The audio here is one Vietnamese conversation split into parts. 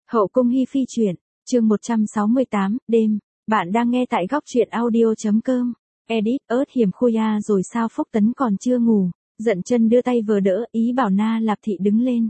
Hậu cung Hi Phi truyện, chương 168, đêm, bạn đang nghe tại góc truyện audio.com. Edit, ớt hiểm khuya rồi sao Phúc Tấn còn chưa ngủ, giận chân đưa tay vờ đỡ, ý bảo Na Lạp Thị đứng lên.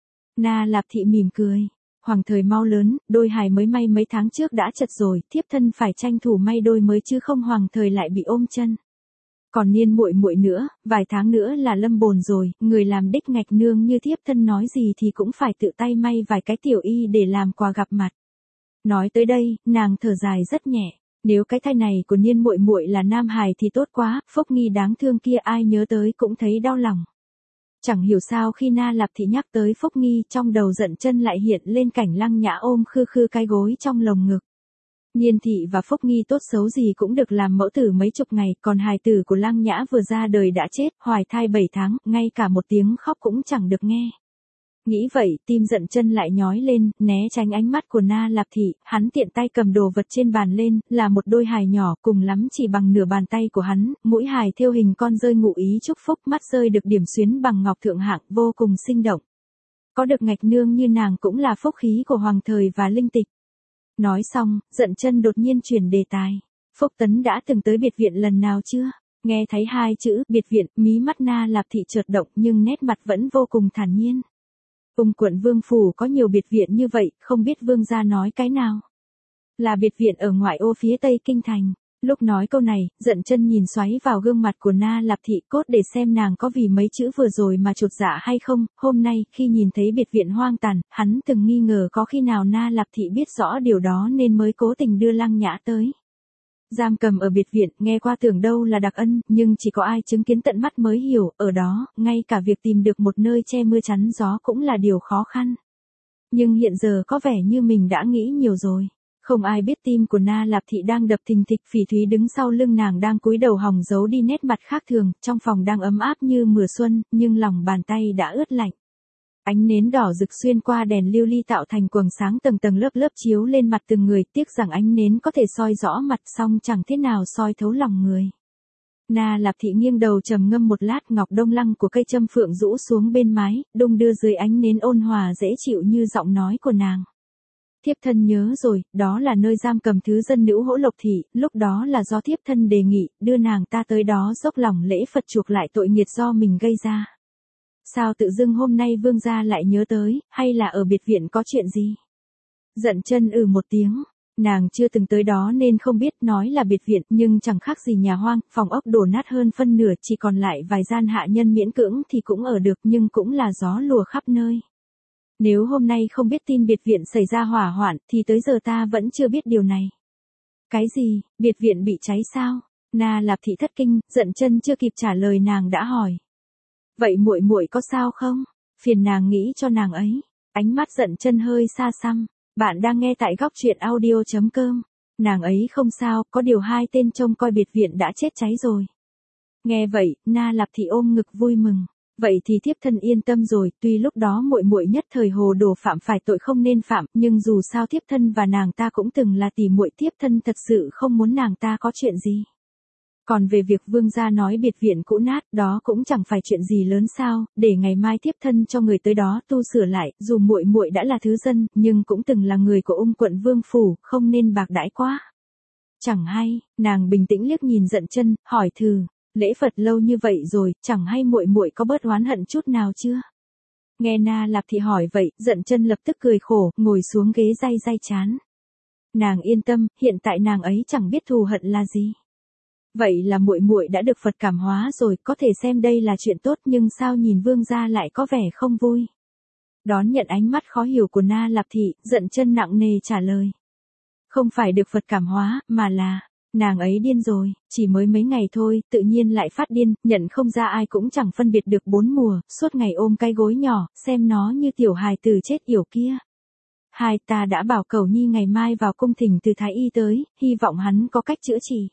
Na Lạp Thị mỉm cười, hoàng thời mau lớn, đôi hài mới may mấy tháng trước đã chật rồi, thiếp thân phải tranh thủ may đôi mới chứ không hoàng thời lại bị ôm chân. Còn Niên muội muội nữa, vài tháng nữa là lâm bồn rồi, người làm đích ngạch nương như thiếp thân nói gì thì cũng phải tự tay may vài cái tiểu y để làm quà gặp mặt. Nói tới đây, nàng thở dài rất nhẹ, nếu cái thai này của Niên muội muội là nam hài thì tốt quá, Phúc Nghi đáng thương kia ai nhớ tới cũng thấy đau lòng. Chẳng hiểu sao khi Na Lạp Thị nhắc tới Phúc Nghi, trong đầu giận chân lại hiện lên cảnh Lăng Nhã ôm khư khư cái gối trong lồng ngực. Niên Thị và Phúc Nghi tốt xấu gì cũng được làm mẫu tử mấy chục ngày, còn hài tử của Lăng Nhã vừa ra đời đã chết, hoài thai 7 tháng, ngay cả một tiếng khóc cũng chẳng được nghe. Nghĩ vậy, tim giận chân lại nhói lên, né tránh ánh mắt của Na Lạp Thị, hắn tiện tay cầm đồ vật trên bàn lên, là một đôi hài nhỏ, cùng lắm chỉ bằng nửa bàn tay của hắn, mũi hài thêu hình con rơi ngụ ý chúc phúc, mắt rơi được điểm xuyến bằng ngọc thượng hạng, vô cùng sinh động. Có được ngạch nương như nàng cũng là phúc khí của hoàng thời và linh tịch. Nói xong, giận chân đột nhiên chuyển đề tài. Phúc Tấn đã từng tới biệt viện lần nào chưa? Nghe thấy hai chữ biệt viện, mí mắt Na Lạp Thị chợt động nhưng nét mặt vẫn vô cùng thản nhiên. Quận Vương Phủ có nhiều biệt viện như vậy, không biết Vương gia nói cái nào? Là biệt viện ở ngoại ô phía tây kinh thành. Lúc nói câu này, giận chân nhìn xoáy vào gương mặt của Na Lạp Thị cốt để xem nàng có vì mấy chữ vừa rồi mà chột dạ hay không. Hôm nay, khi nhìn thấy biệt viện hoang tàn, hắn từng nghi ngờ có khi nào Na Lạp Thị biết rõ điều đó nên mới cố tình đưa Lăng Nhã tới. Giam cầm ở biệt viện, nghe qua tưởng đâu là đặc ân, nhưng chỉ có ai chứng kiến tận mắt mới hiểu, ở đó, ngay cả việc tìm được một nơi che mưa chắn gió cũng là điều khó khăn. Nhưng hiện giờ có vẻ như mình đã nghĩ nhiều rồi. Không ai biết tim của Na Lạp Thị đang đập thình thịch, Phỉ Thúy đứng sau lưng nàng đang cúi đầu hòng giấu đi nét mặt khác thường, trong phòng đang ấm áp như mùa xuân, nhưng lòng bàn tay đã ướt lạnh. Ánh nến đỏ rực xuyên qua đèn lưu ly tạo thành quầng sáng tầng tầng lớp lớp chiếu lên mặt từng người, tiếc rằng ánh nến có thể soi rõ mặt song chẳng thế nào soi thấu lòng người. Na Lạp Thị nghiêng đầu trầm ngâm một lát, ngọc đông lăng của cây châm phượng rũ xuống bên mái, đung đưa dưới ánh nến ôn hòa dễ chịu như giọng nói của nàng. Thiếp thân nhớ rồi, đó là nơi giam cầm thứ dân nữ Hỗ Lộc Thị, lúc đó là do thiếp thân đề nghị, đưa nàng ta tới đó dốc lòng lễ Phật chuộc lại tội nghiệt do mình gây ra. Sao tự dưng hôm nay Vương gia lại nhớ tới, hay là ở biệt viện có chuyện gì? Giận chân một tiếng, nàng chưa từng tới đó nên không biết, nói là biệt viện nhưng chẳng khác gì nhà hoang, phòng ốc đổ nát hơn phân nửa, chỉ còn lại vài gian hạ nhân miễn cưỡng thì cũng ở được nhưng cũng là gió lùa khắp nơi. Nếu hôm nay không biết tin biệt viện xảy ra hỏa hoạn thì tới giờ ta vẫn chưa biết điều này. Cái gì, biệt viện bị cháy sao? Na Lạp Thị thất kinh, giận chân chưa kịp trả lời nàng đã hỏi. Vậy muội muội có sao không? Phiền nàng nghĩ cho nàng ấy. Ánh mắt giận chân hơi xa xăm. Bạn đang nghe tại góc truyện audio.com. Nàng ấy không sao, có điều hai tên trông coi biệt viện đã chết cháy rồi. Nghe vậy, Na Lạp Thị ôm ngực vui mừng. Vậy thì thiếp thân yên tâm rồi, tuy lúc đó muội muội nhất thời hồ đồ phạm phải tội không nên phạm, nhưng dù sao thiếp thân và nàng ta cũng từng là tỷ muội, thiếp thân thật sự không muốn nàng ta có chuyện gì. Còn về việc Vương gia nói biệt viện cũ nát, đó cũng chẳng phải chuyện gì lớn sao, để ngày mai thiếp thân cho người tới đó tu sửa lại, dù muội muội đã là thứ dân, nhưng cũng từng là người của quận Vương Phủ, không nên bạc đãi quá. Chẳng hay, nàng bình tĩnh liếc nhìn giận chân, hỏi thử. Lễ Phật lâu như vậy rồi, chẳng hay muội muội có bớt oán hận chút nào chưa? Nghe Na Lạp Thị hỏi vậy, giận chân lập tức cười khổ, ngồi xuống ghế day day chán. Nàng yên tâm, hiện tại nàng ấy chẳng biết thù hận là gì. Vậy là muội muội đã được Phật cảm hóa rồi, có thể xem đây là chuyện tốt, nhưng sao nhìn Vương gia lại có vẻ không vui? Đón nhận ánh mắt khó hiểu của Na Lạp Thị, giận chân nặng nề trả lời. Không phải được Phật cảm hóa, mà là... Nàng ấy điên rồi, chỉ mới mấy ngày thôi, tự nhiên lại phát điên, nhận không ra ai cũng chẳng phân biệt được bốn mùa, suốt ngày ôm cái gối nhỏ, xem nó như tiểu hài tử chết yểu kia. Hai ta đã bảo Cẩu Nhi ngày mai vào cung thỉnh từ Thái Y tới, hy vọng hắn có cách chữa trị.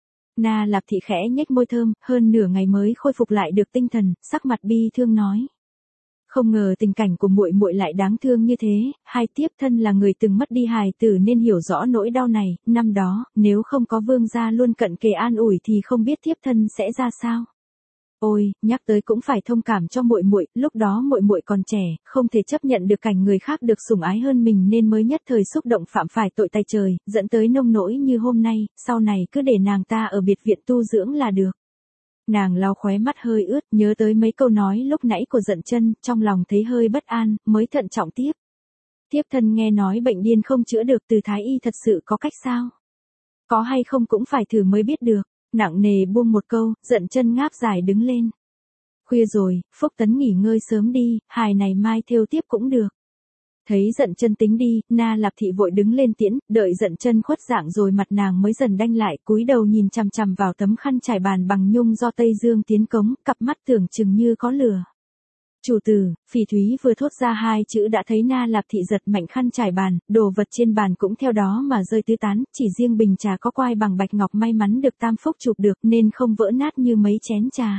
Na Lạp Thị khẽ nhếch môi thơm, hơn nửa ngày mới khôi phục lại được tinh thần, sắc mặt bi thương nói. Không ngờ tình cảnh của muội muội lại đáng thương như thế, hai thiếp thân là người từng mất đi hài tử nên hiểu rõ nỗi đau này, năm đó, nếu không có Vương gia luôn cận kề an ủi thì không biết thiếp thân sẽ ra sao. Ôi, nhắc tới cũng phải thông cảm cho muội muội, lúc đó muội muội còn trẻ, không thể chấp nhận được cảnh người khác được sủng ái hơn mình nên mới nhất thời xúc động phạm phải tội tay trời, dẫn tới nông nỗi như hôm nay, sau này cứ để nàng ta ở biệt viện tu dưỡng là được. Nàng lau khóe mắt hơi ướt, nhớ tới mấy câu nói lúc nãy của Dận Chân, trong lòng thấy hơi bất an, mới thận trọng tiếp. Thiếp thân nghe nói bệnh điên không chữa được, từ thái y thật sự có cách sao? Có hay không cũng phải thử mới biết được. Nặng nề buông một câu, Dận Chân ngáp dài đứng lên. Khuya rồi, Phúc Tấn nghỉ ngơi sớm đi, hài này mai thêu tiếp cũng được. Thấy Dận Chân tính đi, Na Lạp Thị vội đứng lên tiễn, đợi Dận Chân khuất dạng rồi mặt nàng mới dần đanh lại, cúi đầu nhìn chằm chằm vào tấm khăn trải bàn bằng nhung do Tây Dương tiến cống, cặp mắt tưởng chừng như có lửa. Chủ tử, Phỉ Thúy vừa thốt ra hai chữ đã thấy Na Lạp Thị giật mạnh khăn trải bàn, đồ vật trên bàn cũng theo đó mà rơi tứ tán, chỉ riêng bình trà có quai bằng bạch ngọc may mắn được Tam Phúc chụp được nên không vỡ nát như mấy chén trà.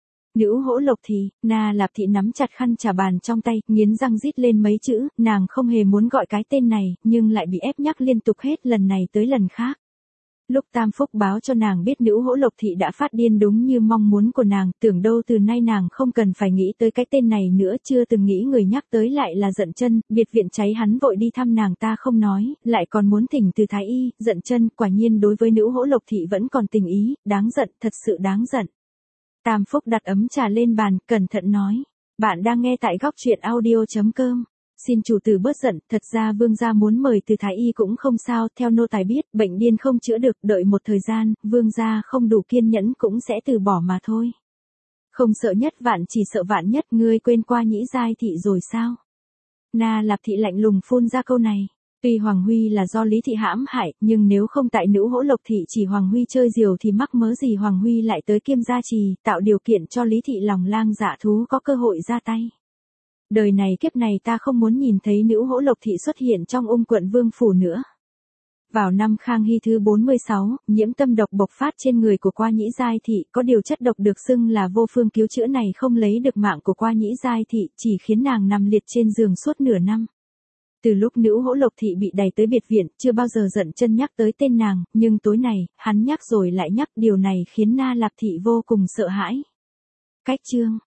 Nữ Hỗ Lộc Thị, Na Lạp Thị nắm chặt khăn trà bàn trong tay, nghiến răng rít lên mấy chữ, nàng không hề muốn gọi cái tên này, nhưng lại bị ép nhắc liên tục hết lần này tới lần khác. Lúc Tam Phúc báo cho nàng biết Nữ Hỗ Lộc Thị đã phát điên đúng như mong muốn của nàng, tưởng đâu từ nay nàng không cần phải nghĩ tới cái tên này nữa, chưa từng nghĩ người nhắc tới lại là Dận Chân, biệt viện cháy hắn vội đi thăm nàng ta không nói, lại còn muốn thỉnh từ thái y, Dận Chân quả nhiên đối với Nữ Hỗ Lộc Thị vẫn còn tình ý, đáng giận, thật sự đáng giận. Tam Phúc đặt ấm trà lên bàn, cẩn thận nói, bạn đang nghe tại góc truyện audio.com. Xin chủ tử bớt giận, thật ra vương gia muốn mời từ thái y cũng không sao, theo nô tài biết, bệnh điên không chữa được, đợi một thời gian, vương gia không đủ kiên nhẫn cũng sẽ từ bỏ mà thôi. Không sợ nhất vạn chỉ sợ vạn nhất, ngươi quên qua Nhĩ Giai Thị rồi sao? Na Lạp Thị lạnh lùng phun ra câu này. Tuy Hoàng Huy là do Lý Thị hãm hại, nhưng nếu không tại Nữ Hỗ Lộc Thị chỉ Hoàng Huy chơi diều thì mắc mớ gì Hoàng Huy lại tới Kiêm Gia Trì, tạo điều kiện cho Lý Thị lòng lang dạ thú có cơ hội ra tay. Đời này kiếp này ta không muốn nhìn thấy Nữ Hỗ Lộc Thị xuất hiện trong quận Vương Phủ nữa. Vào năm Khang Hy thứ 46, nhiễm tâm độc bộc phát trên người của Qua Nhĩ Giai Thị, có điều chất độc được xưng là vô phương cứu chữa này không lấy được mạng của Qua Nhĩ Giai Thị, chỉ khiến nàng nằm liệt trên giường suốt nửa năm. Từ lúc Nữ Hỗ Lộc Thị bị đày tới biệt viện, chưa bao giờ Dận Chân nhắc tới tên nàng, nhưng tối này, hắn nhắc rồi lại nhắc, điều này khiến Na Lạp Thị vô cùng sợ hãi. Cách chương